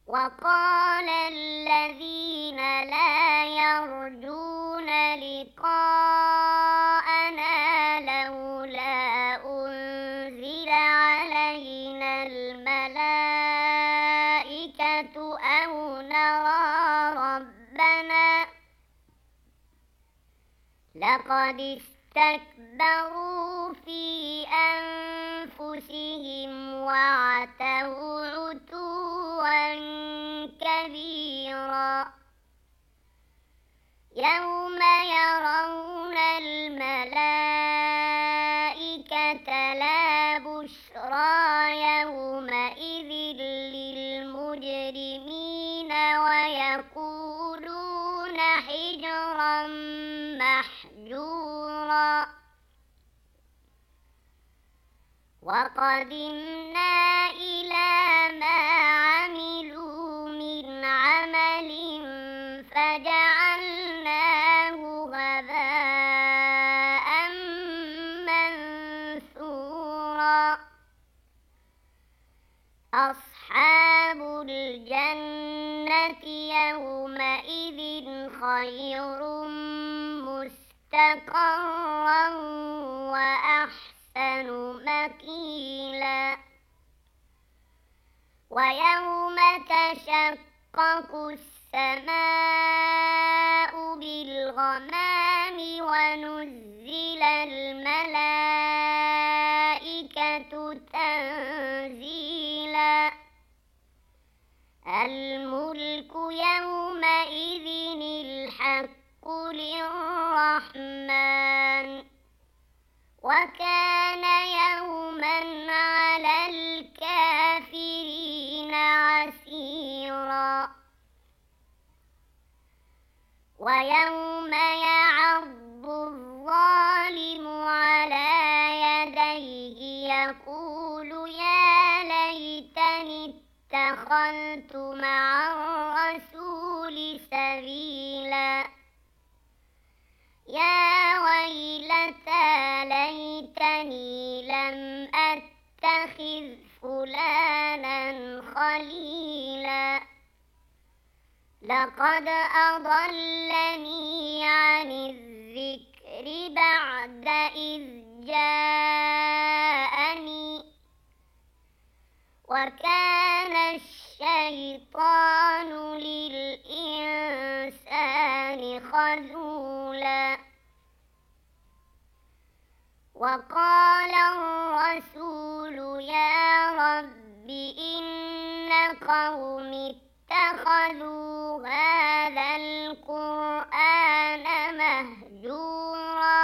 وقال الذين لا يرجون لقاءنا لولا أنزل علينا الملائكة أو نرى ربنا لقد استكبروا في أنفسهم وعتوا عتوا كبيرا يوم يرون الملائكة لا بشرى يومئذ للمجرمين ويقولون حجرا محجورا وقدمنا إلى ما عملوا من عمل فجعلناه هباء منثورا أصحاب الجنة يومئذ خير مستقرا وأحسن مقيلا ويوم تشقق السماء بالغمام ونزل الملائكة تنزيلا الملك يومئذ الحق للرحمن وكان يوما على الكافرين عسيرا ويوم يعض الظالم على يديه يقول يا ليتني اتخذت مع الرسول سبيلا يا ويلتى ليتني لم أتخذ فلانا خليلا لقد أضلني عن الذكر بعد إذ جاءني وكان الشيطان للإنسان خذولا وقال الرسول يا رب إن قوم اتخذوا هذا القرآن مهجورا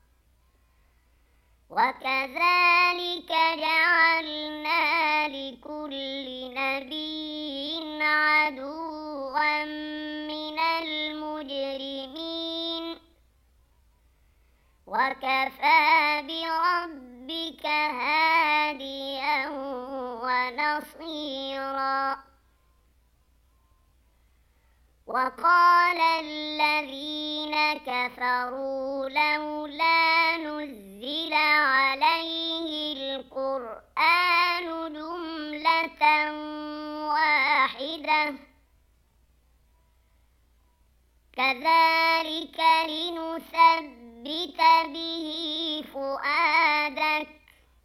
وكذلك جعلنا لكل نبي عدوا من المجرمين وكفى بربك هاديا ونصيرا وقال الذين كفروا لولا نزل عليه القرآن جملة واحدة كذلك لنثبت به فؤادك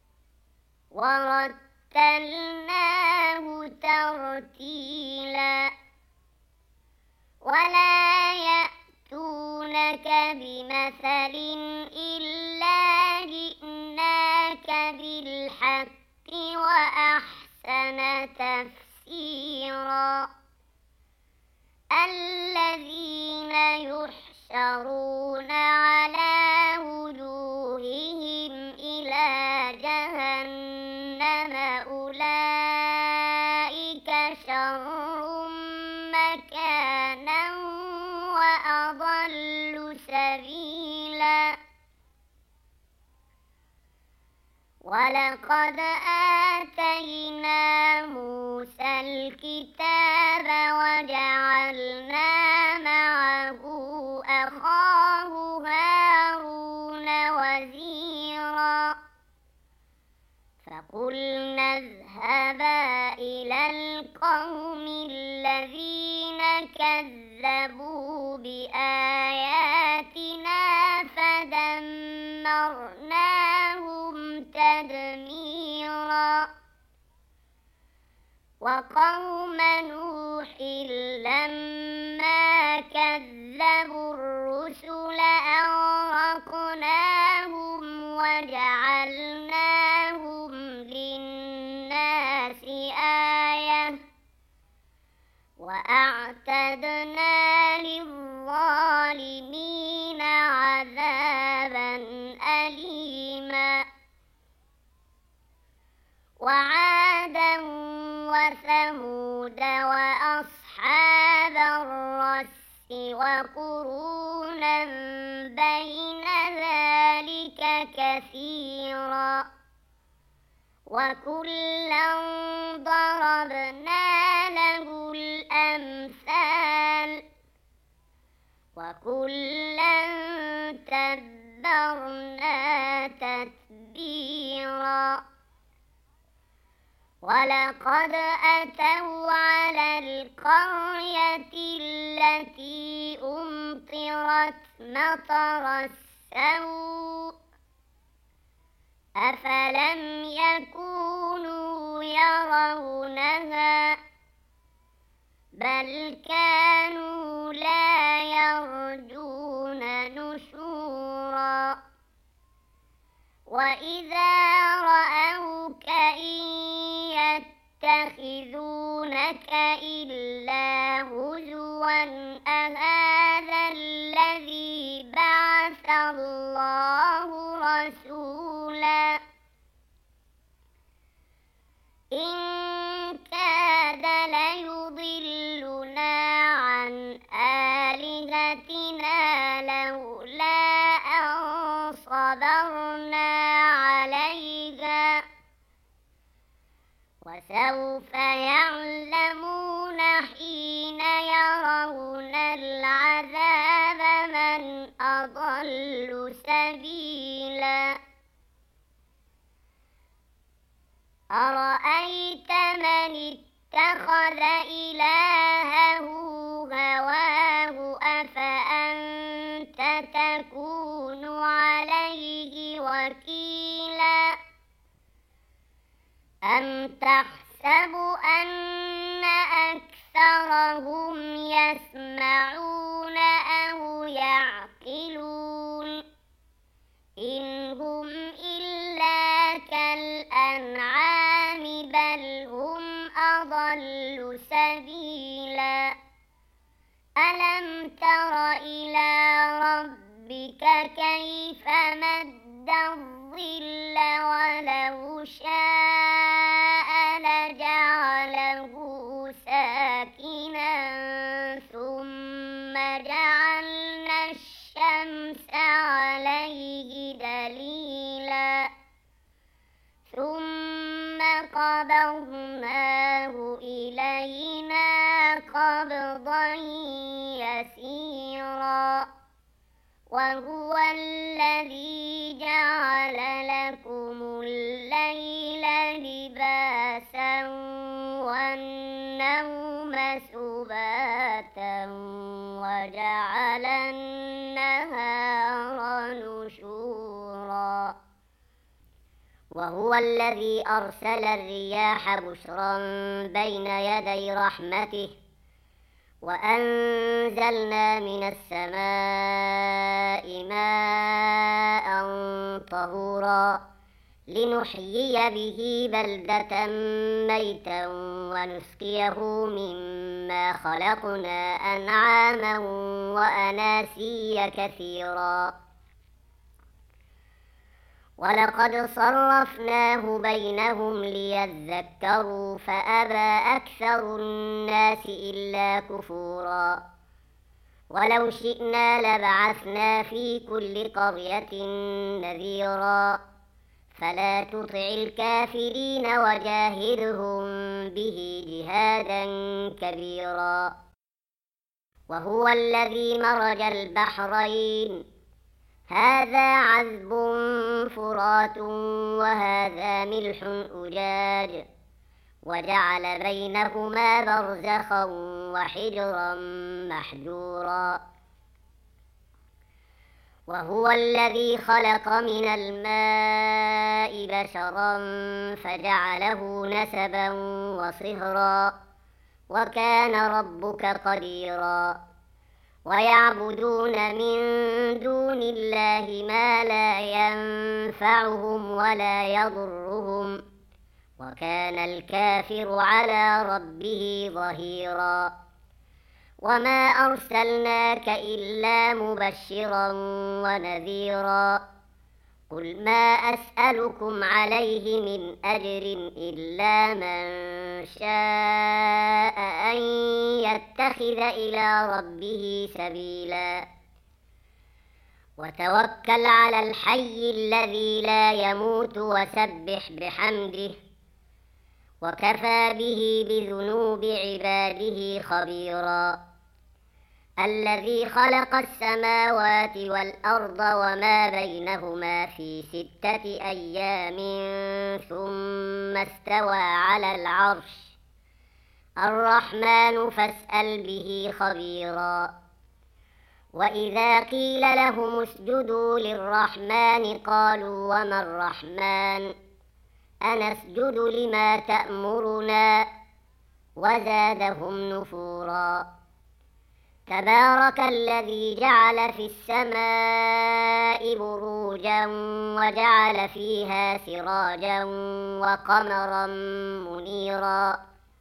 ورتلناه ترتيلا ولا يأتونك بمثل إلا جئناك بالحق وأحسن تفسيرا الذين يحشرون على وجوههم إلى جهنم أولئك شر مكانا وأضل سبيلا ولقد آتينا موسى الكتاب وجعلنا معه أخاه هارون وزيرا فقلنا اذهبا إلى القوم كذبوا بآياتنا فدمرناهم تدميرا وقوم نوح لما كذبوا الرسل أغرقناهم وجعلناهم للناس آية وأعتدنا للظالمين عذابا أليما وعادا وثمود وأصحاب الرس وقرونا بين ذلك كثيرا وكلا ضربنا له الأمثال وكلا تبرنا تتبيرا ولقد أتوا على القرية التي أمطرت مطر السوء أفلم يكونوا يرونها بل كانوا لا يرجون نشورا وإذا رأوك إن يتخذونك إلا هزوا أهذا الذي بعث الله رسولا إن كاد ليضلنا عن آلهتنا لولا أن صبرنا عليها وسوف يعلمون حين يرون العذاب من أضل سبيلا أرأيت من اتخذ إلهه هواه أفأنت تكون عليه وكيلا أم تحسب أن أكثرهم يسمعون أو يعقلون إن هم إلا كالأنعام بل هم أضل سبيلا ألم تر إلى ربك كيف مد الظل ولو شاء لجعله ساكنا ثم جعلنا الشمس عليه دليلا ثم قبضناه إلينا قبضا يسيرا وهو الذي جعل لكم الليل لباسا والنوم سباتا وجعل النهار نشورا وهو الذي أرسل الرياح بشرا بين يدي رحمته وأنزلنا من السماء ماء طهورا لنحيي به بلدة ميتا ونسقيه مما خلقنا أنعاما وأناسيا كثيرا ولقد صرفناه بينهم ليذكروا فأبى أكثر الناس إلا كفورا ولو شئنا لبعثنا في كل قرية نذيرا فلا تطع الكافرين وجاهدهم به جهادا كبيرا وهو الذي مرج البحرين هذا عذب فرات وهذا ملح أجاج وجعل بينهما برزخا وحجرا محجورا. وهو الذي خلق من الماء بشرا فجعله نسبا وصهرا وكان ربك قديرا. ويعبدون من دون الله ما لا ينفعهم ولا يضرهم وكان الكافر على ربه ظهيرا. وما أرسلناك إلا مبشرا ونذيرا. قل ما أسألكم عليه من أجر إلا من شاء أن يتخذ إلى ربه سبيلا. وتوكل على الحي الذي لا يموت وسبح بحمده وكفى به بذنوب عباده خبيرا. الذي خلق السماوات والأرض وما بينهما في 6 أيام ثم استوى على العرش الرحمن فاسأل به خبيرا. وإذا قيل لهم اسجدوا للرحمن قالوا وما الرحمن أنسجد لما تأمرنا وزادهم نفورا. تبارك الذي جعل في السماء بروجا وجعل فيها سراجا وقمرا منيرا.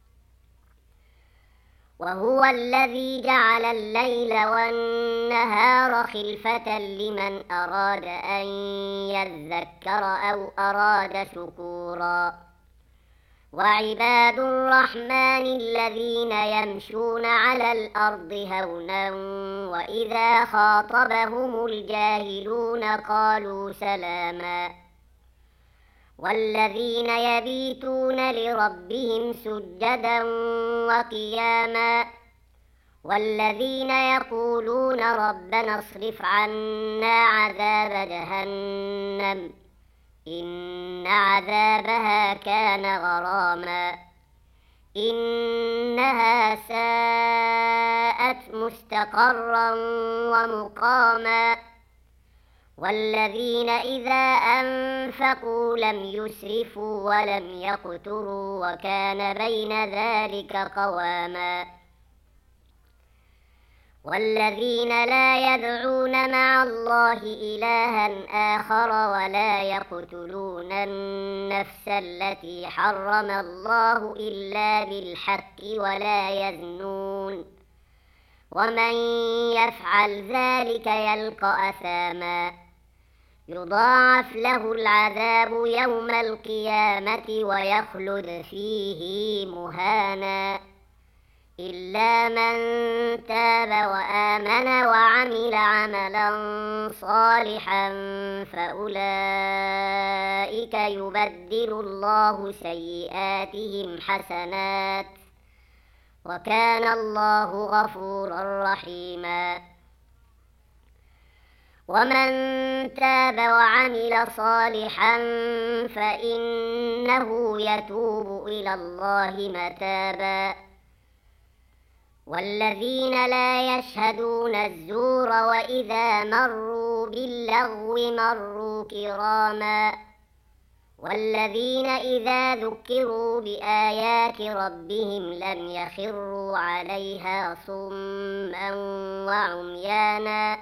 وهو الذي جعل الليل والنهار خلفة لمن أراد أن يذكر أو أراد شكورا. وعباد الرحمن الذين يمشون على الأرض هونا وإذا خاطبهم الجاهلون قالوا سلاما. والذين يبيتون لربهم سجدا وقياما. والذين يقولون ربنا اصرف عنا عذاب جهنم إن عذابها كان غراما إنها ساءت مستقرا ومقاما. والذين إذا أنفقوا لم يسرفوا ولم يقتروا وكان بين ذلك قواما. والذين لا يدعون مع الله إلها آخر ولا يقتلون النفس التي حرم الله إلا بالحق ولا يزنون ومن يفعل ذلك يلقى أثاما يضاعف له العذاب يوم القيامة ويخلد فيه مهانا إلا من تاب وآمن وعمل عملا صالحا فأولئك يبدل الله سيئاتهم حسنات وكان الله غفورا رحيما. ومن تاب وعمل صالحا فإنه يتوب إلى الله متابا. والذين لا يشهدون الزور وإذا مروا باللغو مروا كراما. والذين إذا ذكروا بآيات ربهم لم يخروا عليها صما وعميانا.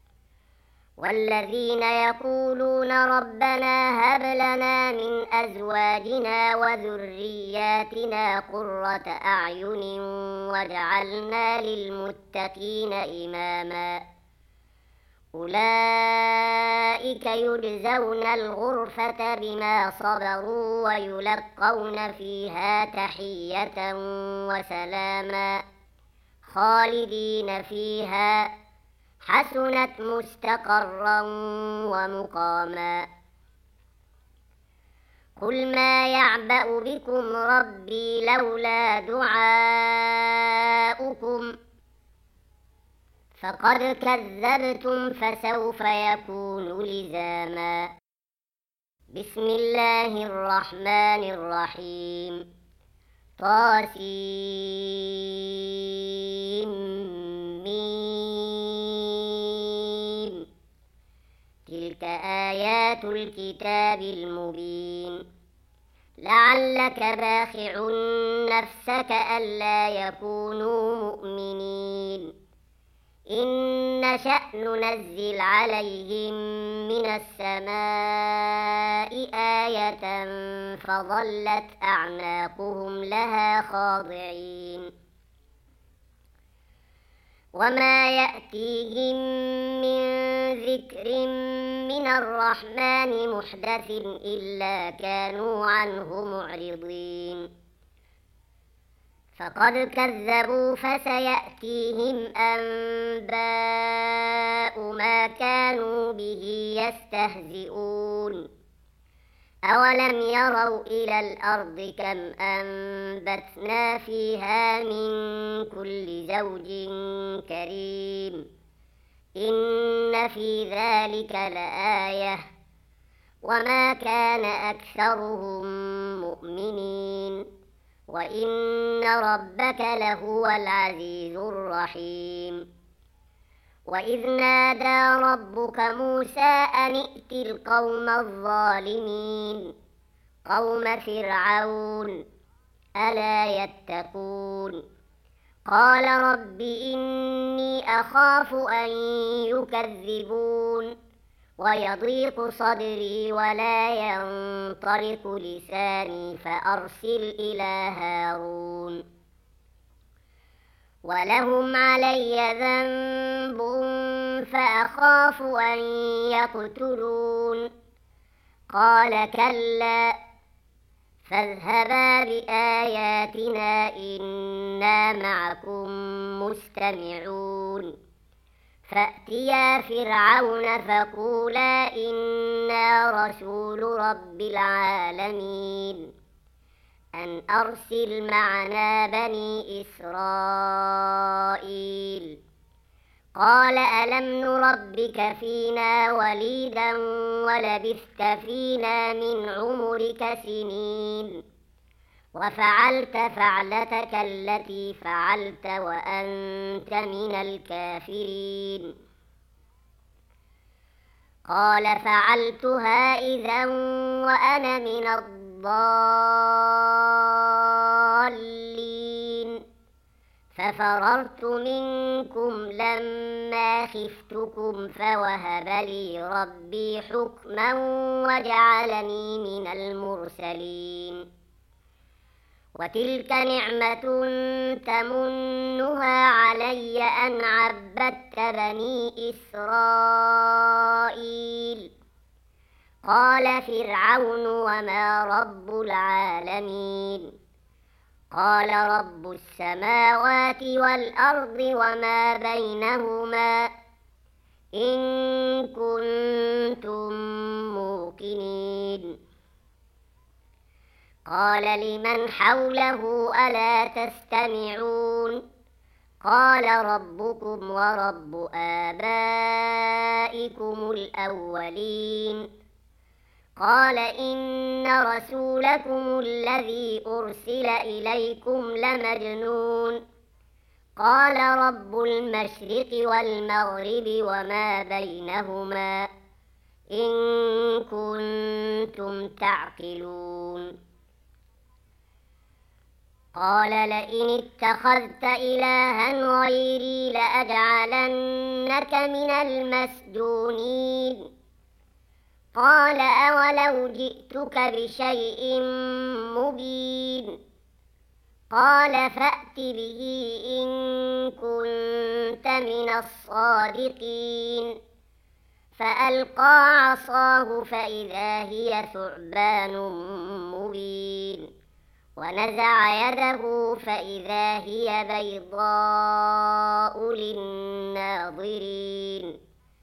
والذين يقولون ربنا هب لنا من أزواجنا وذرياتنا قرة أعين واجعلنا للمتقين إماما أولئك يجزون الغرفة بما صبروا ويلقون فيها تحية وسلاما خالدين فيها حسنت مستقرا ومقاما. قل ما يعبأ بكم ربي لولا دعاؤكم فقد كذبتم فسوف يكون لزاما. بسم الله الرحمن الرحيم. طاسين آيات الكتاب المبين لعلك باخع نفسك ألا يكونوا مؤمنين إن نشأ ننزل عليهم من السماء آية فظلت أعناقهم لها خاضعين وما يأتيهم من ذكر من الرحمن محدث إلا كانوا عنه معرضين فقد كذبوا فسيأتيهم أنباء ما كانوا به يستهزئون أولم يروا إلى الأرض كم أنبتنا فيها من كل زوج كريم إن في ذلك لآية وما كان أكثرهم مؤمنين وإن ربك لهو العزيز الرحيم وإذ نادى ربك موسى أن ائت القوم الظالمين قوم فرعون ألا يتقون قال رب إني أخاف أن يكذبون ويضيق صدري ولا ينطلق لساني فأرسل إلى هارون ولهم علي ذنب فأخاف أن يقتلون قال كلا فاذهبا بآياتنا إنا معكم مستمعون فأتيا فرعون فقولا إنا رسول رب العالمين أن أرسل معنا بني إسرائيل قال ألم نربك فينا وليدا ولبثت فينا من عمرك سنين وفعلت فعلتك التي فعلت وأنت من الكافرين قال فعلتها إذا وأنا من الضالين ففررت منكم لما خفتكم فوهب لي ربي حكما وجعلني من المرسلين وتلك نعمة تمنها علي أن عبدت بني إسرائيل قال فرعون وما رب العالمين قال رب السماوات والأرض وما بينهما إن كنتم موقنين قال لمن حوله ألا تستمعون قال ربكم ورب آبائكم الأولين قال إن رسولكم الذي أرسل إليكم لمجنون قال رب المشرق والمغرب وما بينهما إن كنتم تعقلون قال لئن اتخذت إلها غيري لأجعلنك من المسجونين قال أولو جئتك بشيء مبين قال فأت به إن كنت من الصادقين فألقى عصاه فإذا هي ثعبان مبين ونزع يده فإذا هي بيضاء للناظرين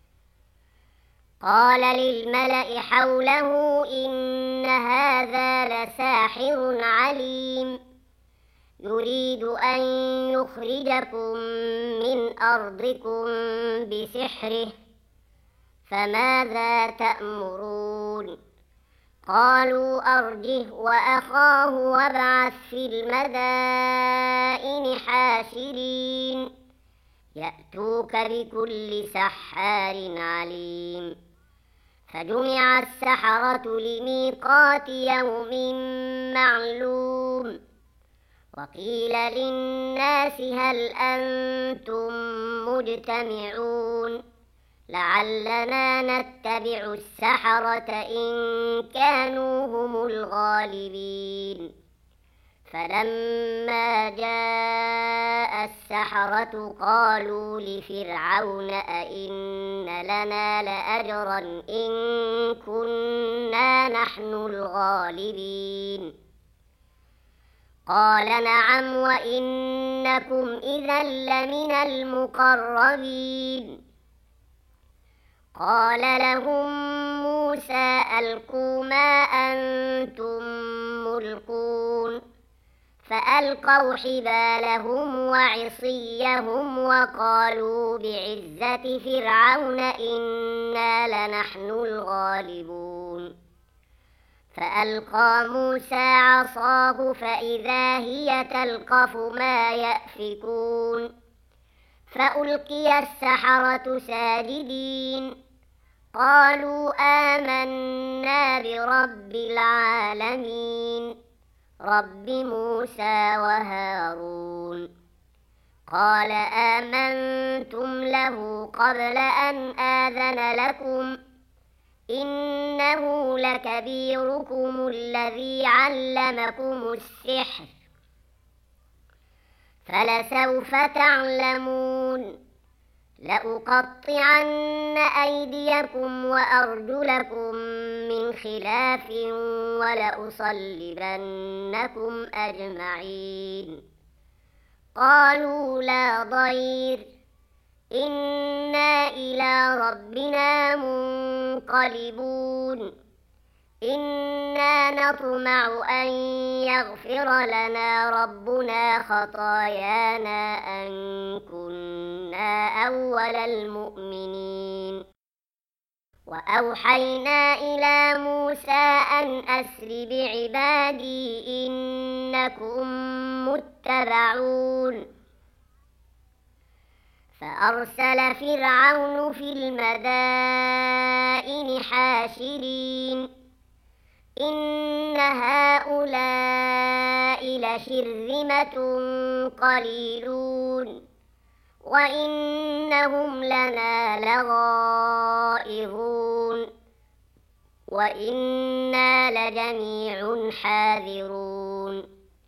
قال للملأ حوله إن هذا لساحر عليم يريد أن يخرجكم من أرضكم بسحره فماذا تأمرون قالوا أرجه وأخاه وابعث في المدائن حاشرين يأتوك بكل سحار عليم فجمع السحرة لميقات يوم معلوم وقيل للناس هل أنتم مجتمعون لعلنا نتبع السحرة إن كانوا هم الغالبين فلما جاء السحرة قالوا لفرعون أئن لنا لأجرا إن كنا نحن الغالبين قال نعم وإنكم إذا لمن المقربين قال لهم موسى ألقوا ما أنتم ملقون فألقوا حبالهم وعصيهم وقالوا بعزة فرعون إنا لنحن الغالبون فألقى موسى عصاه فإذا هي تلقف ما يأفكون فألقي السحرة ساجدين قالوا آمنا برب العالمين رب موسى وهارون قال آمنتم له قبل أن آذن لكم إنه لكبيركم الذي علمكم السحر فلسوف تعلمون لأقطعن أيديكم وأرجلكم من خلاف ولأصلبنكم أجمعين قالوا لا ضير إنا إلى ربنا منقلبون إنا نطمع أن يغفر لنا ربنا خطايانا أن كنا أول المؤمنين وأوحينا إلى موسى أن أسر بعبادي إنكم متبعون فأرسل فرعون في المدائن حاشرين إن هؤلاء لشرذمة قليلون وإنهم لنا لغائظون وإنا لجميع حاذرون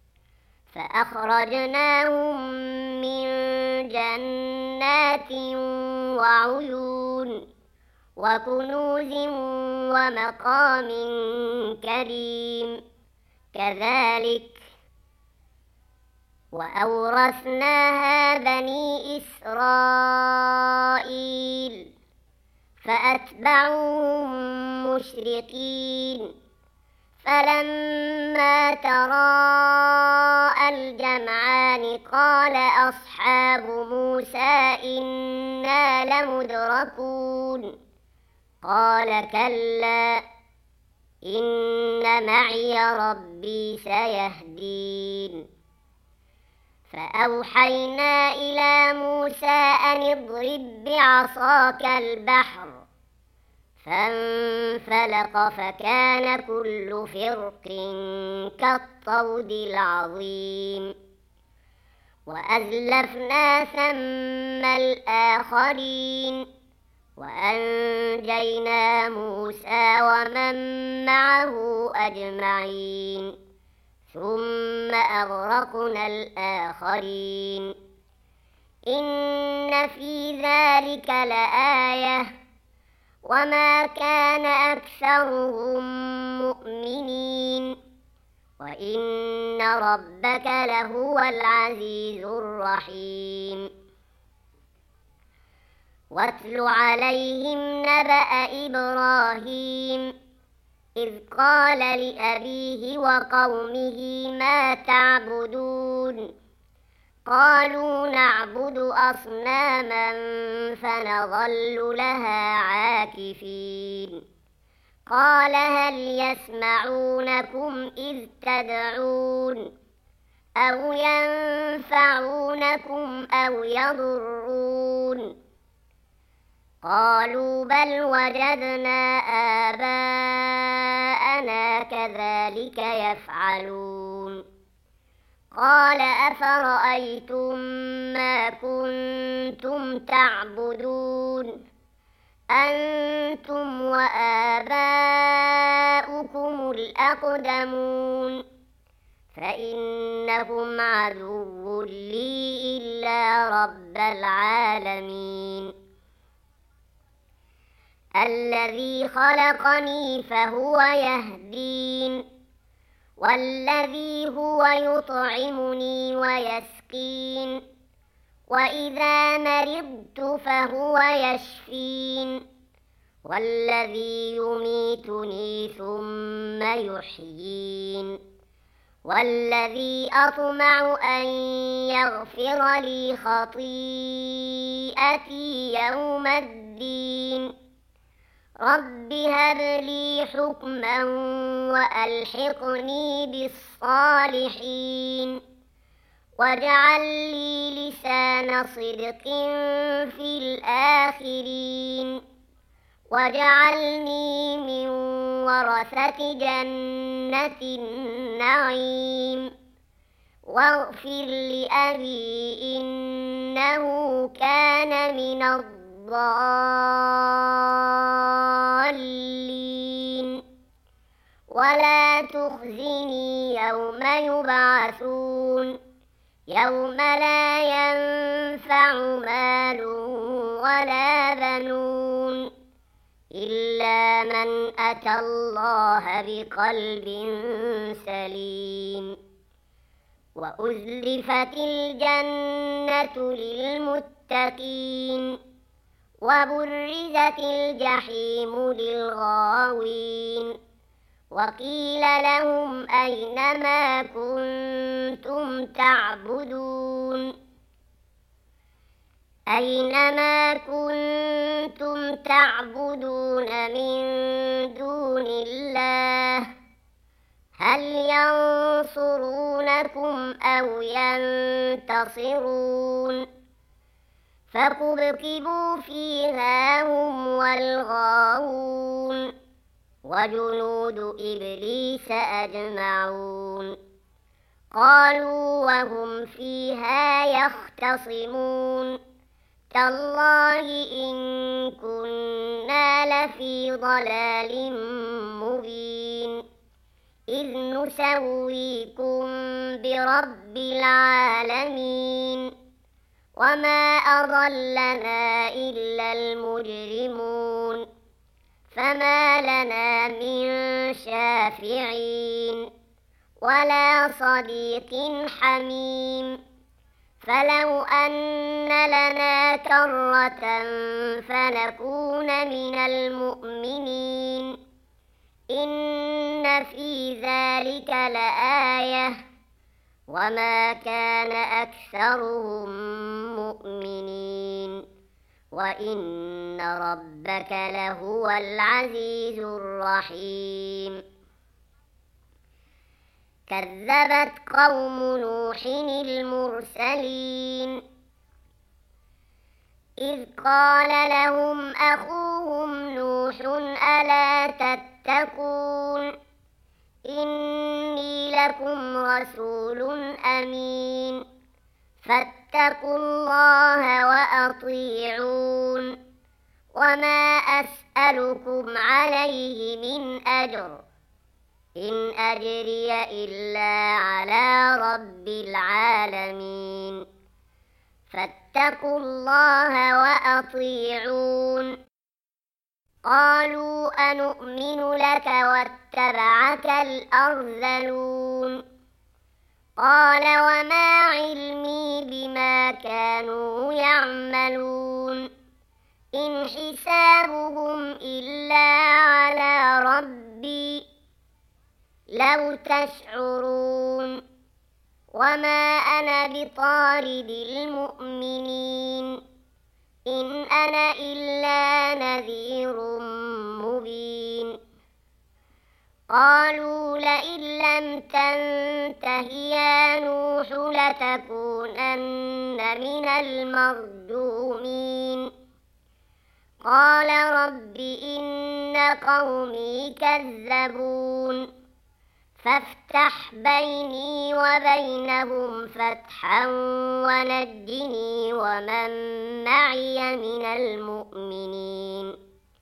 فأخرجناهم من جنات وعيون وكنوز ومقام كريم كذلك وأورثناها بني إسرائيل فأتبعوهم مشرقين فلما تراءى الجمعان قال أصحاب موسى إنا لمدركون قال كلا إن معي ربي سيهدين فأوحينا إلى موسى أن اضرب بعصاك البحر فانفلق فكان كل فرق كالطود العظيم وأزلفنا ثم الآخرين وأنجينا موسى ومن معه أجمعين ثم أغرقنا الآخرين إن في ذلك لآية وما كان أكثرهم مؤمنين وإن ربك لهو العزيز الرحيم واتل عليهم نبأ إبراهيم إذ قال لأبيه وقومه ما تعبدون قالوا نعبد أصناما فنظل لها عاكفين قال هل يسمعونكم إذ تدعون أو ينفعونكم أو يضرون قالوا بل وجدنا آباءنا كذلك يفعلون قال أفرأيتم ما كنتم تعبدون أنتم وآباؤكم الأقدمون فإنهم عدو لي إلا رب العالمين الذي خلقني فهو يهدين والذي هو يطعمني ويسقين وإذا مرضت فهو يشفين والذي يميتني ثم يحيين والذي أطمع أن يغفر لي خطيئتي يوم الدين رب هب لي حكما وألحقني بالصالحين واجعل لي لسان صدق في الآخرين واجعلني من ورثة جنة النعيم واغفر لأبي إنه كان من الضالين ولا تخزني يوم يبعثون يوم لا ينفع مال ولا بنون إلا من أتى الله بقلب سليم وأزلفت الجنة للمتقين وبرزت الجحيم للغاوين وقيل لهم أين ما كنتم تعبدون أينما كنتم تعبدون من دون الله هل ينصرونكم أو ينتصرون فكبكبوا فيها هم والغاوون وجنود إبليس أجمعون قالوا وهم فيها يختصمون تالله إن كنا لفي ضلال مبين إذ نسويكم برب العالمين وما أضلنا إلا المجرمون فما لنا من شافعين ولا صديق حميم فلو أن لنا كرة فنكون من المؤمنين إن في ذلك لآية وما كان أكثرهم مؤمنين وإن ربك لهو العزيز الرحيم كذبت قوم نوح المرسلين إذ قال لهم أخوهم نوح ألا تتقون إني لكم رسول أمين فاتقوا الله وأطيعون وما أسألكم عليه من أجر إن أجري إلا على رب العالمين فاتقوا الله وأطيعون قالوا أنؤمن لك واتبعك الأرذلون قال وما علمي بما كانوا يعملون إن حسابهم إلا على ربي لو تشعرون وما أنا بطارد المؤمنين إن أنا إلا نذير مبين قالوا لئن لم تنته يا نوح لتكونن من المرجومين قال رب إن قومي كذبون فافتح بيني وبينهم فتحا ونجني ومن معي من المؤمنين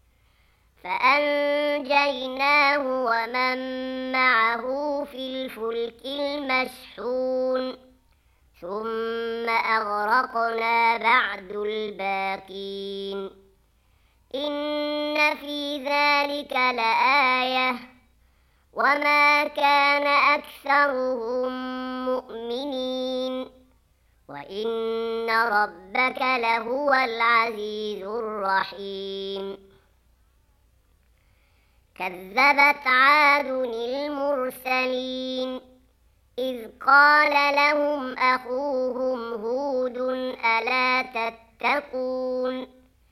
فأنجيناه ومن معه في الفلك المشحون ثم أغرقنا بعد الباقين إن في ذلك لآية وما كان أكثرهم مؤمنين وإن ربك لهو العزيز الرحيم كذبت عاد المرسلين إذ قال لهم أخوهم هود ألا تتقون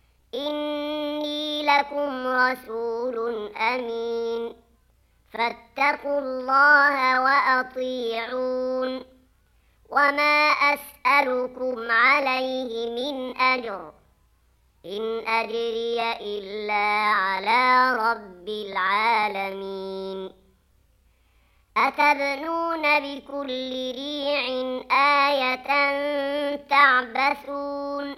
إني لكم رسول أمين فاتقوا الله وأطيعون وما أسألكم عليه من أجر إن أجري إلا على رب العالمين أتبنون بكل ريع آية تعبثون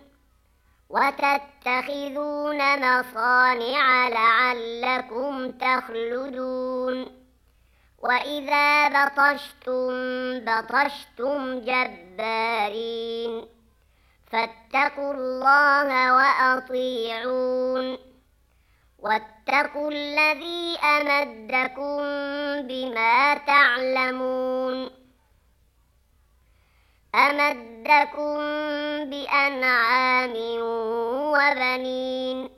وتتخذون مصانع لعلكم تخلدون وإذا بطشتم جبارين فاتقوا الله وأطيعون واتقوا الذي أمدكم بما تعلمون أمدكم بأنعام وبنين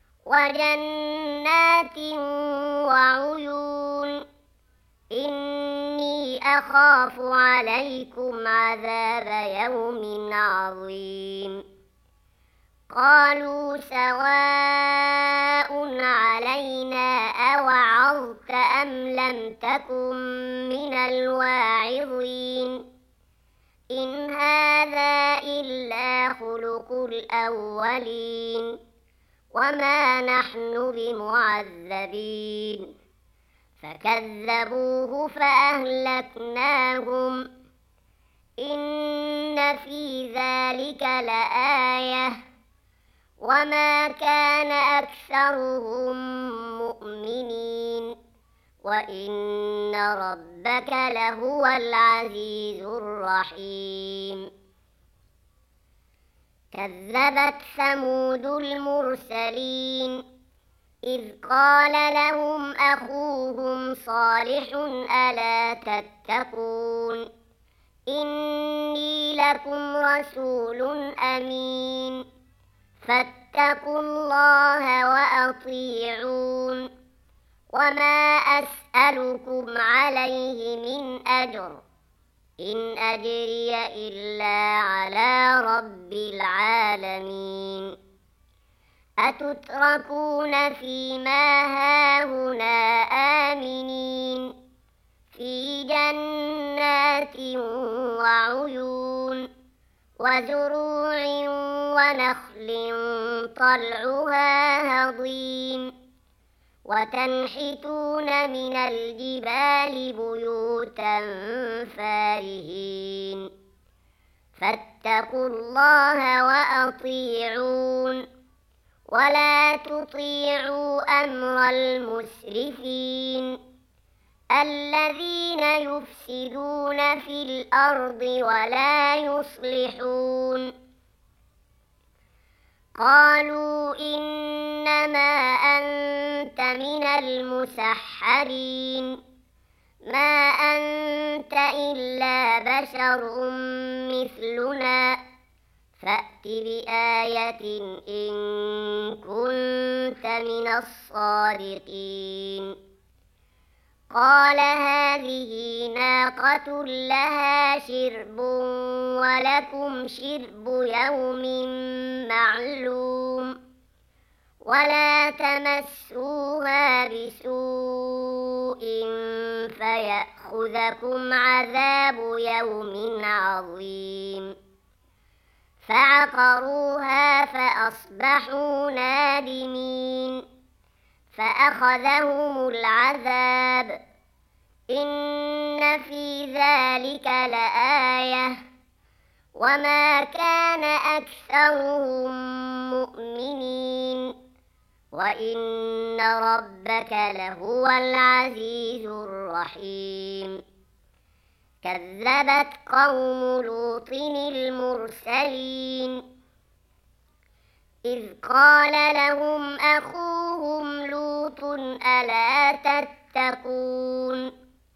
وجنات وعيون إني أخاف عليكم عذاب يوم عظيم قالوا سواء علينا أوعظت أم لم تكن من الواعظين إن هذا إلا خلق الأولين وما نحن بمعذبين فكذبوه فأهلكناهم إن في ذلك لآية وما كان أكثرهم مؤمنين وإن ربك لهو العزيز الرحيم كذبت ثمود المرسلين إذ قال لهم أخوهم صالح ألا تتقون إني لكم رسول أمين فاتقوا الله وأطيعون وما أسألكم عليه من أجر إن أجري إلا على رب العالمين أتتركون فيما هاهنا آمنين في جنات وعيون وزروع ونخل طلعها هضيم وتنحتون من الجبال بيوتا فارهين فاتقوا الله وأطيعون ولا تطيعوا أمر المسرفين الذين يفسدون في الأرض ولا يصلحون قالوا إنما أنت من المسحرين ما أنت إلا بشر مثلنا فأت بآية إن كنت من الصادقين قال هذه ناقة لها شرب ولكم شرب يوم معلوم ولا تمسوها بسوء فيأخذكم عذاب يوم عظيم فعقروها فأصبحوا نادمين فأخذهم العذاب إن في ذلك لآية وما كان أكثرهم مؤمنين وإن ربك لهو العزيز الرحيم كذبت قوم لوط المرسلين إذ قال لهم أخوهم لوط ألا تتقون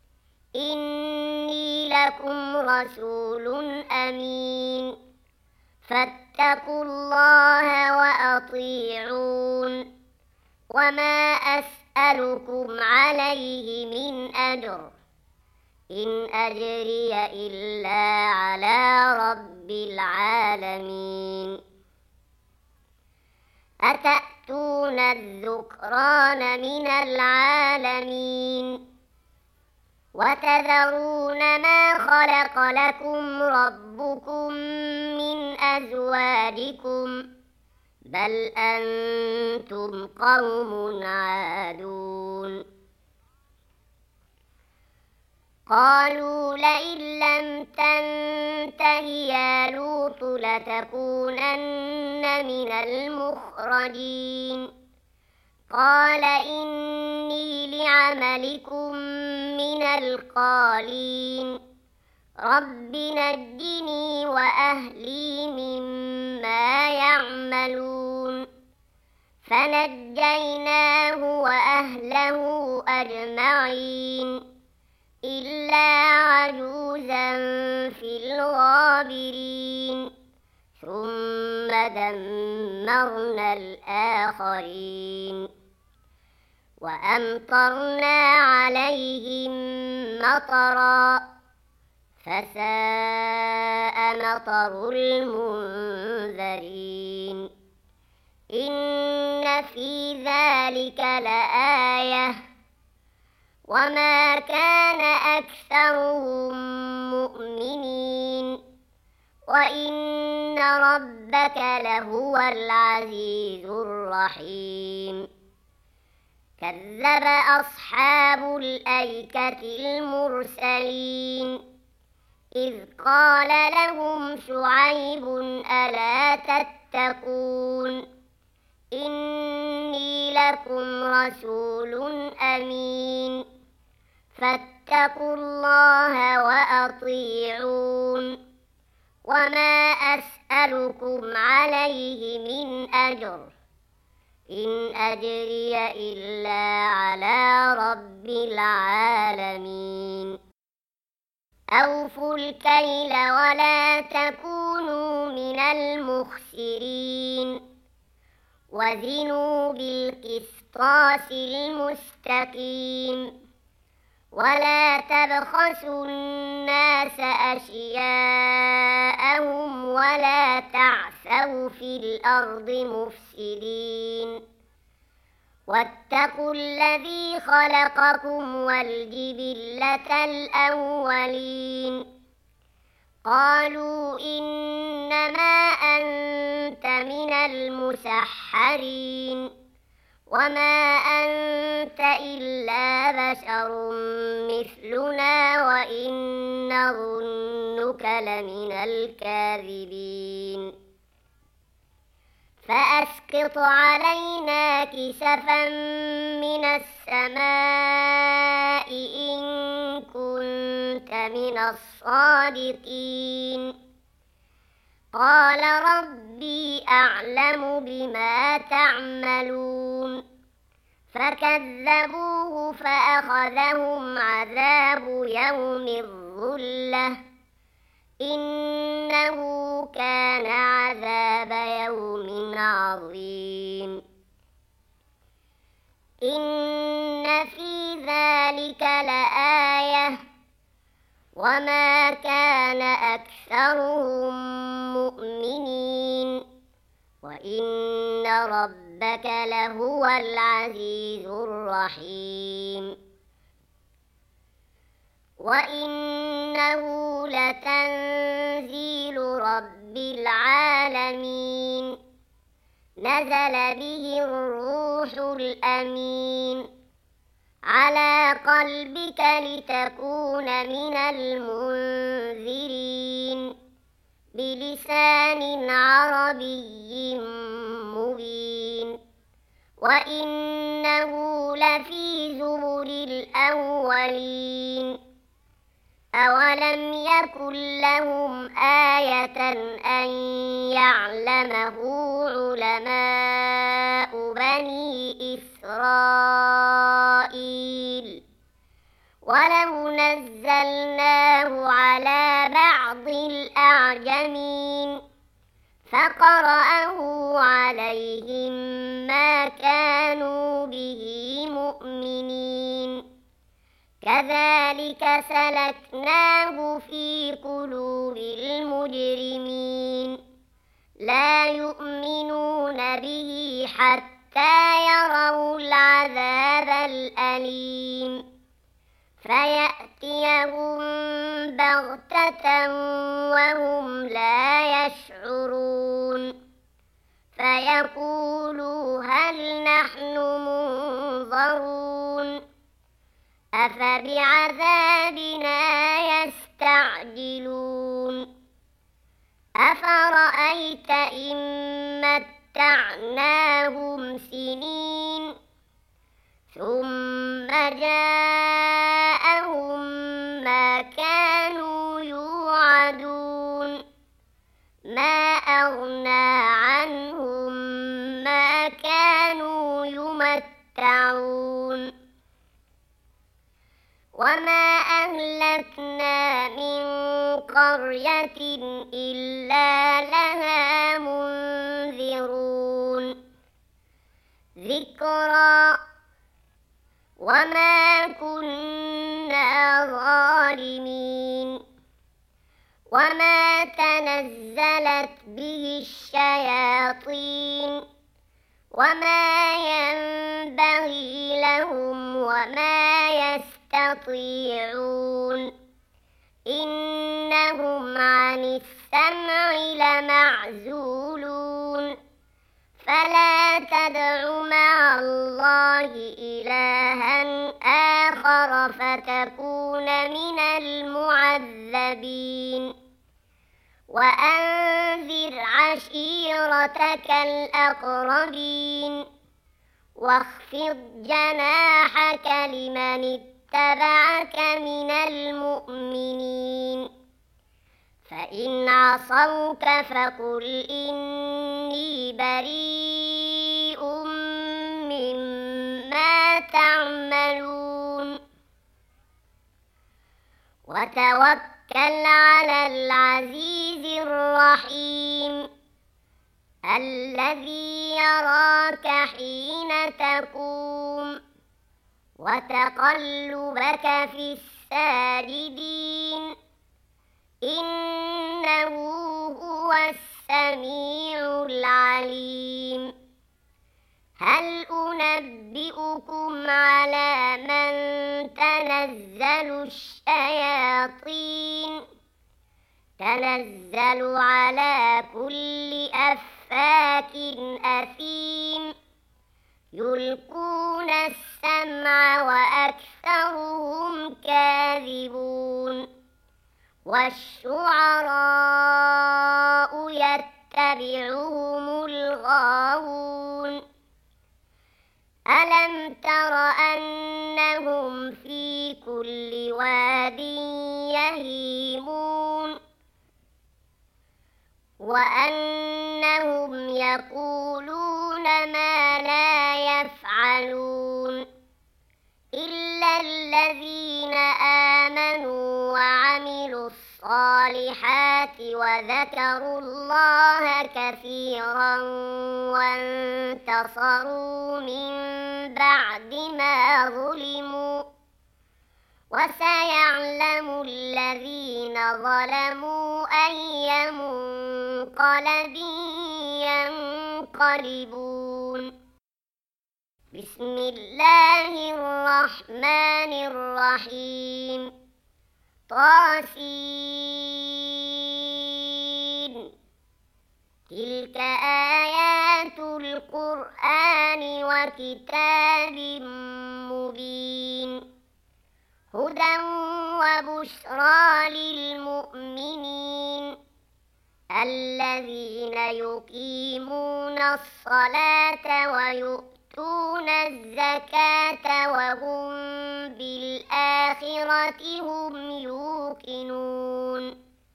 إني لكم رسول أمين فاتقوا الله وأطيعون وما أسألكم عليه من أجر إن أجري إلا على رب العالمين أتأتون الذكران من العالمين وتذرون ما خلق لكم ربكم من أزواجكم بل أنتم قوم عادون قالوا لئن لم تنته يا لوط لتكونن من المخرجين قال إني لعملكم من القالين رب نجني وأهلي مما يعملون فنجيناه وأهله أجمعين إلا عجوزا في الغابرين ثم دمرنا الآخرين وأمطرنا عليهم مطرا فساء مطر المنذرين إن في ذلك لآية وما كان أكثرهم مؤمنين وإن ربك لهو العزيز الرحيم كذب أصحاب الأيكة المرسلين إذ قال لهم شعيب ألا تتقون إني لكم رسول أمين فاتقوا الله وأطيعون وما أسألكم عليه من أجر إن أجري إلا على رب العالمين أوفوا الكيل ولا تكونوا من المخسرين وزنوا بالقسطاس المستقيم ولا تبخسوا الناس أشياءهم ولا تعثوا في الأرض مفسدين واتقوا الذي خلقكم والجبلة الأولين قالوا إنما أنت من المسحرين وما أنت إلا بشر مثلنا وإن نظنك لمن الكاذبين فأسقط علينا كسفا من السماء إن كنت من الصادقين قال ربي أعلم بما تعملون فكذبوه فأخذهم عذاب يوم الظلة إنه كان عذاب يوم عظيم إن في ذلك لآية وما كان أكثرهم مؤمنين وإن ربك لهو العزيز الرحيم وإنه لتنزيل رب العالمين نزل به الروح الأمين على قلبك لتكون من المنذرين بلسان عربي مبين وإنه لفي زبر الأولين أولم يكن لهم آية أن يعلمه علماء بني إسرائيل ولو نزلناه على بعض الأعجمين فقرأه عليهم ما كانوا به مؤمنين كذلك سلكناه في قلوب المجرمين لا يؤمنون به حتى يروا العذاب الأليم فيأتيهم بغتة وهم لا يشعرون فيقولوا هل نحن منظرون أفبعذابنا يستعجلون أفرأيت إن متعناهم سنين ثم جاءهم ما كانوا يوعدون ما أغنى عنهم ما كانوا يمتعون وما أهلكنا من قرية إلا لها منذرون ذكرى وما كنا ظالمين وما تنزلت به الشياطين وما ينبغي لهم وما يستطيعون إنهم عن السمع لمعزولون فلا تدع مع الله إلها آخر فتكون من المعذبين وأنذر عشيرتك الأقربين واخفض جناحك لمن اتبعك من المؤمنين فإن عصوك فقل إني بريء مما تعملون وتوكل على العزيز الرحيم الذي يراك حين تقوم وتقلبك في الساجدين إنه هو السميع العليم هل أنبئكم على من تنزل الشياطين تنزل على كل أفاك أثيم يلقون السمع وأكثرهم كاذبون والشعراء يتبعهم الغاوون ألم تر أنهم في كل واد يهيمون وأنهم يقولون ما لا يفعلون إلا الذين آمنوا وعملوا الصالحات وذكروا الله كثيرا وانتصروا من بعد ما ظلموا وسيعلم الذين ظلموا أي منقلب ينقلبون بسم الله الرحمن الرحيم طاسين تلك آيات القرآن وكتاب مبين هدى وبشرى للمؤمنين الذين يقيمون الصلاة ويؤتون الزكاة وهم بالآخرة هم يوقنون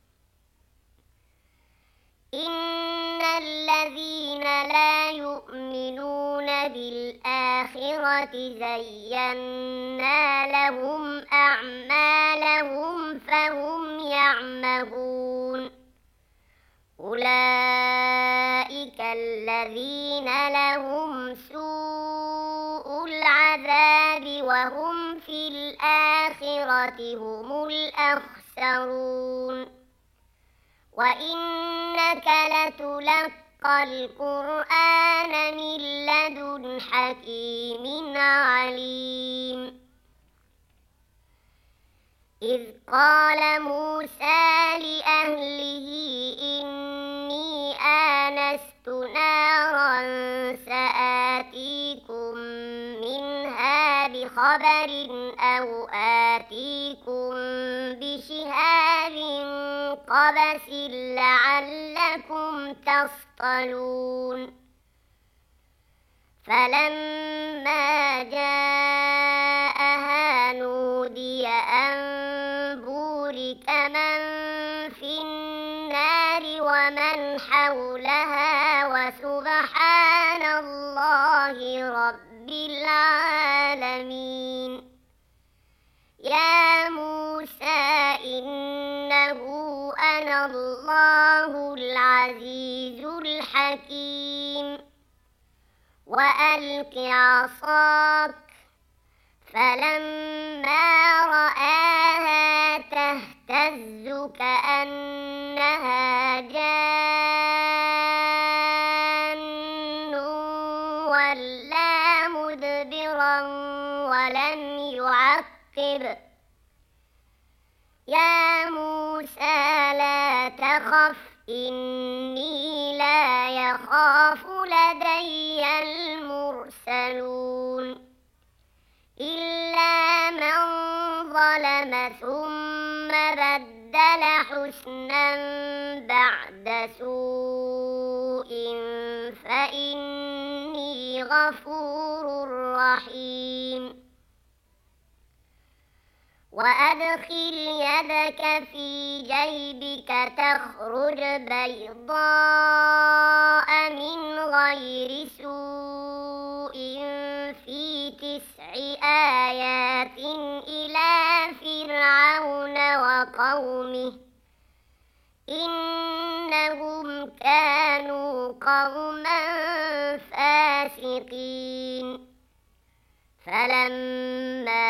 إن الذين لا يؤمنون بالآخرة زينا لهم أعمالهم فهم يعمهون أولئك الذين لهم سوء العذاب وهم في الآخرة هم الأخسرون وإنك لتلقى القرآن من لدن حكيم عليم إذ قال موسى لأهله إني آنست نارا سآتيكم منها بخبر أو آتيكم بشهاب قبس لعلكم تصطلون فلما جاءها نودي أن بورك من في النار ومن حولها وسبحان الله رب العالمين يا موسى إنه أنا الله العزيز الحكيم وألق عصاك فلما رآها تهتز كأنها جان ولا مدبرا ولم يعقب يا موسى لا تخف إني لا يخاف لدي المرسلون إلا من ظلم ثم بدل حسنا بعد سوء فإني غفور رحيم وأدخل يدك في جيبك تخرج بيضاء من غير سوء في 9 آيات إلى فرعون وقومه إنهم كانوا قوما فاسقين فلما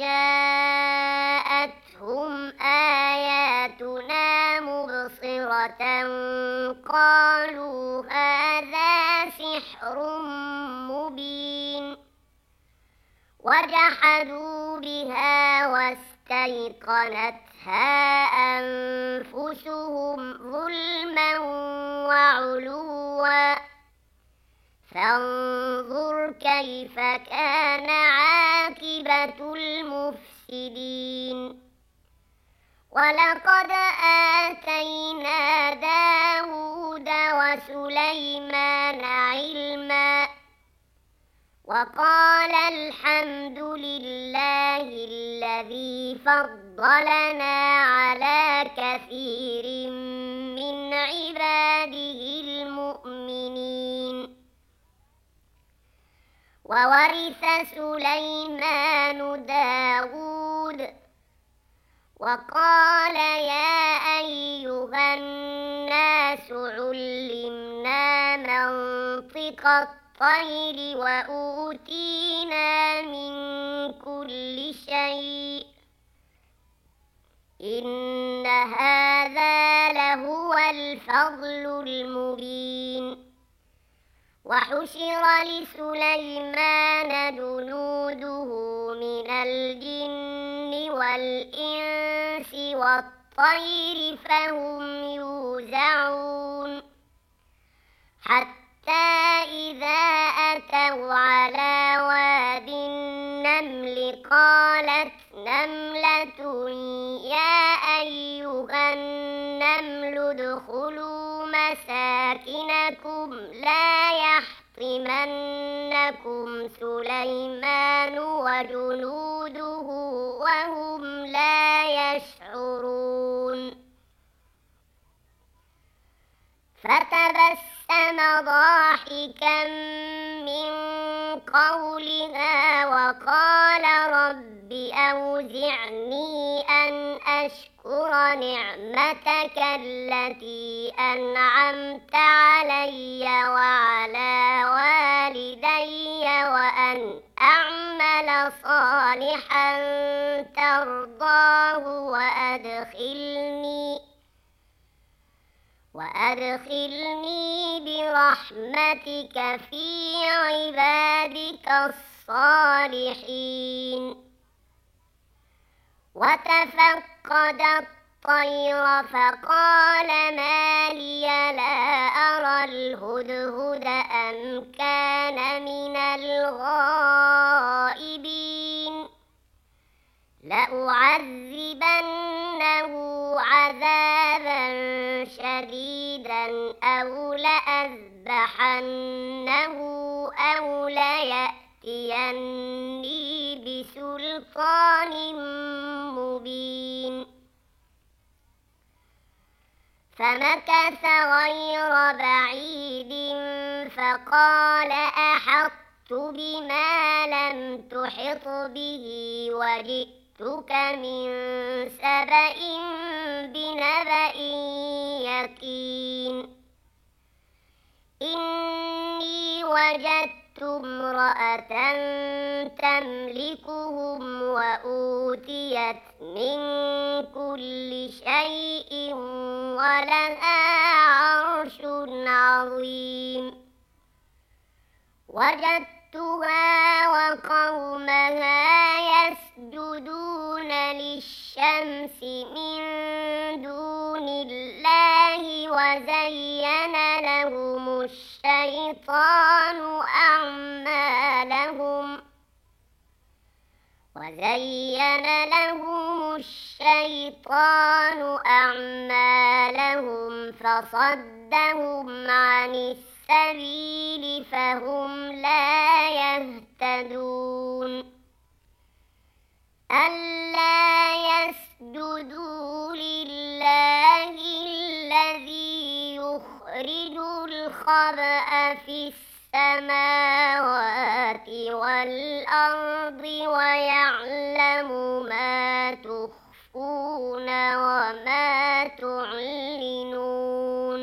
جاءتهم آياتنا مبصرة قالوا هذا سحر مبين وجحدوا بها واستيقنتها أنفسهم ظلما وعلوا فانظر كيف كان عاقبة المفسدين ولقد آتينا داود وسليمان علما وقال الحمد لله الذي فضلنا على كثير من عباده المؤمنين وورث سليمان داود وقال يا أيها الناس علمنا منطق الطير وأوتينا من كل شيء إن هذا لهو الفضل المبين وحشر لسليمان جنوده من الجن والإنس والطير فهم يوزعون حتى إذا أتوا على واد النمل قالت نملة يا أيها النمل ادخلوا مساكنكم لا يحطمنكم سليمان وجنوده وهم لا يشعرون فتبسم ضاحكا من قولها وقال رب أوزعني أن أشكر نعمتك التي أنعمت علي وعلى والدي وأن أعمل صالحا ترضاه وأدخلني برحمتك في عبادك الصالحين وتفقد الطير فقال ما لي لا أرى الهدهد أم كان من الغائبين لأعذبنه عذابا شديدا أو لأذبحنه أو ليأتيني بسلطان مبين فمكث غير بعيد فقال أحطت بما لم تحط به وجئتك من سبأ بنبأ يقين إني وجدت امرأة تملكهم وأوتيت من كل شيء ولها عرش عظيم وجدتها وقومها يسجدون للشمس من دون الله وزين لهم الشيطان أعمالهم فصدهم عن السبيل فهم لا يهتدون ألا يسجدوا لله الذي يخرج الخبأ في السماوات والأرض ويعلم ما تخفون وما تعلنون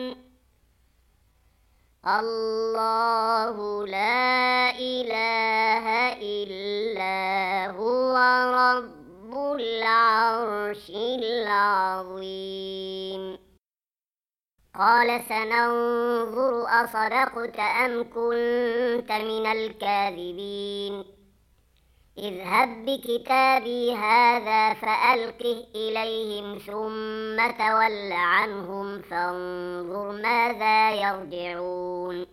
الله لا إله إلا هو رب العرش العظيم قال سننظر أصدقت أم كنت من الكاذبين اذهب بكتابي هذا فألقه إليهم ثم تول عنهم فانظر ماذا يرجعون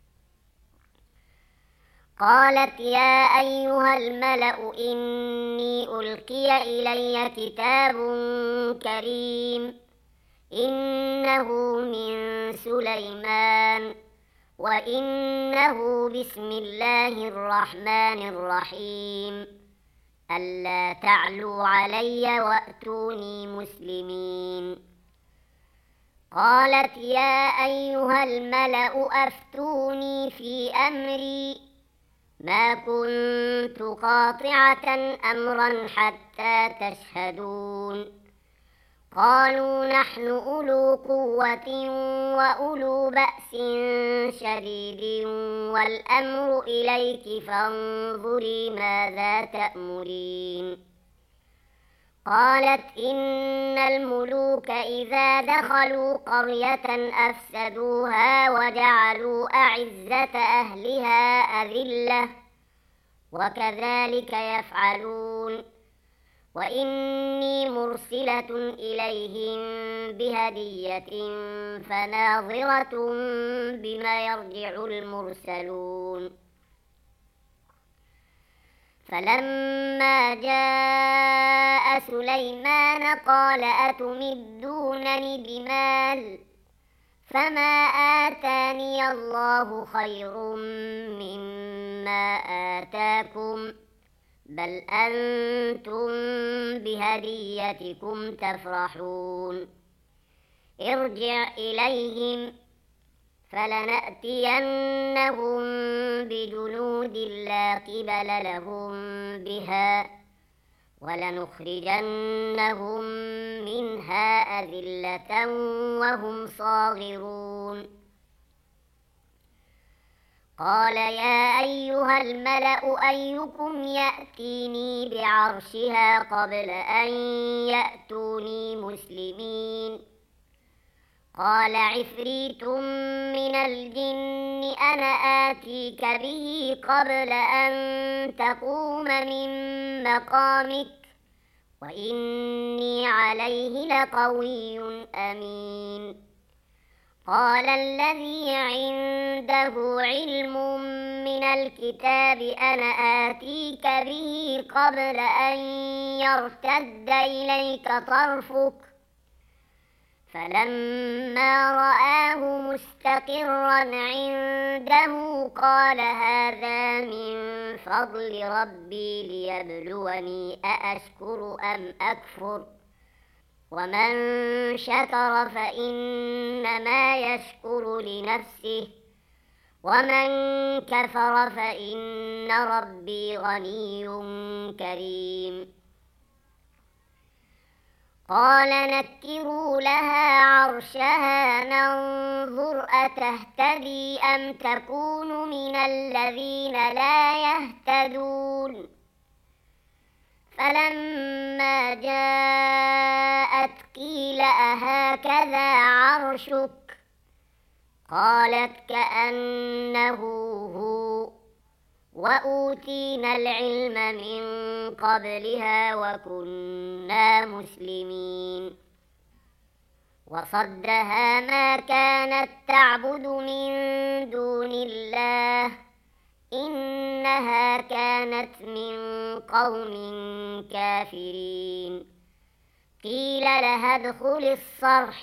قالت يا أيها الملأ إني ألقي إلي كتاب كريم إنه من سليمان وإنه بسم الله الرحمن الرحيم ألا تعلوا علي وأتوني مسلمين قالت يا أيها الملأ أفتوني في أمري ما كنت قاطعة أمرا حتى تشهدون قالوا نحن أولو قوة وأولو بأس شديد والأمر إليك فانظري ماذا تأمرين قالت إن الملوك إذا دخلوا قرية أفسدوها وجعلوا أعزة أهلها أذلة وكذلك يفعلون وإني مرسلة إليهم بهدية فناظرة بما يرجع المرسلون. فلما جاء سليمان قال أتمدونني بمال فما آتاني الله خير مما آتاكم بل أنتم بهديتكم تفرحون. ارجع إليهم فلنأتينهم بجنود لا قبل لهم بها ولنخرجنهم منها أذلة وهم صاغرون. قال يا أيها الملأ أيكم يأتيني بعرشها قبل أن يأتوني مسلمين؟ قال عفريت من الجن أنا آتيك به قبل أن تقوم من مقامك وإني عليه لقوي أمين. قال الذي عنده علم من الكتاب أنا آتيك به قبل أن يرتد إليك طرفك فلما رآه مستقرا عنده قال هذا من فضل ربي ليبلوني أأشكر أم أكفر ومن شكر فإنما يشكر لنفسه ومن كفر فإن ربي غني كريم. قال نكروا لها عرشها ننظر أتهتدي أم تكون من الذين لا يهتدون. فلما جاءت قيل أهكذا عرشك قالت كأنه هو وأوتينا العلم من قبلها وكنا مسلمين. وصدها ما كانت تعبد من دون الله إنها كانت من قوم كافرين. قيل لها ادخل الصرح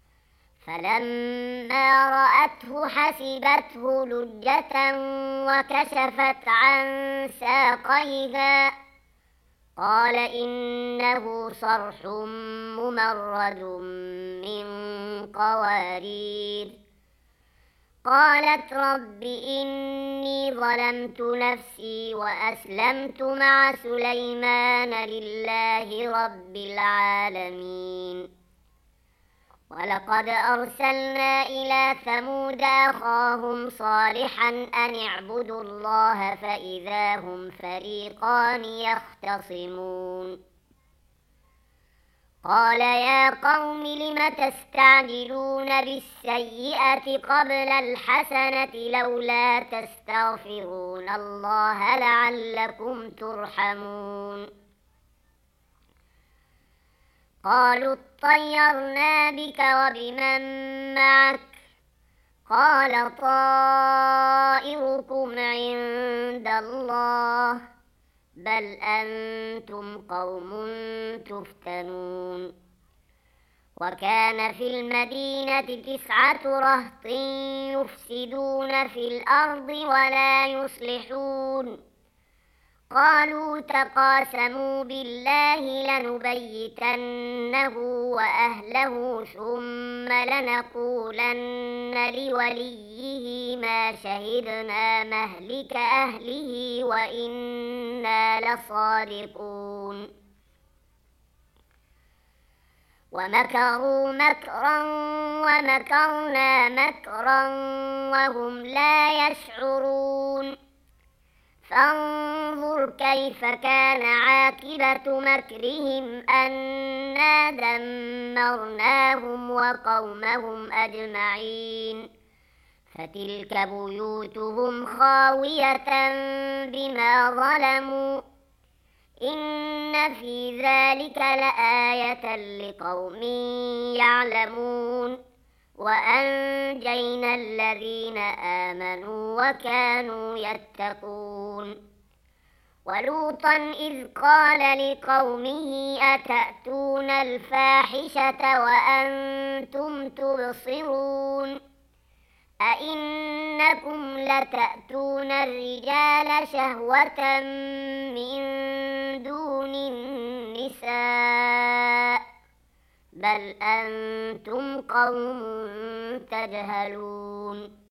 فلما رأته حسبته لجة وكشفت عن ساقيها قال إنه صرح ممرد من قوارير. قالت رب إني ظلمت نفسي وأسلمت مع سليمان لله رب العالمين. ولقد أرسلنا إلى ثمود أخاهم صالحا أن اعبدوا الله فإذا هم فريقان يختصمون. قال يا قوم لم تستعجلون بالسيئة قبل الحسنة لولا تستغفرون الله لعلكم ترحمون. قالوا اطيرنا بك وبمن معك قال طائركم عند الله بل أنتم قوم تفتنون. وكان في المدينة 9 رهط يفسدون في الأرض ولا يصلحون قالوا تقاسموا بالله لنبيتنه وأهله ثم لنقولن لوليه ما شهدنا مهلك أهله وإنا لصادقون. ومكروا مكرا ومكرنا مكرا وهم لا يشعرون. فانظر كيف كان عاقبة مكرهم أنا دمرناهم وقومهم أجمعين. فتلك بيوتهم خاوية بما ظلموا إن في ذلك لآية لقوم يعلمون وأنجينا الذين آمنوا وكانوا يتقون ولوطا إذ قال لقومه أتأتون الفاحشة وأنتم تبصرون أئنكم لتأتون الرجال شهوة من دون النساء بل أنتم قوم تجهلون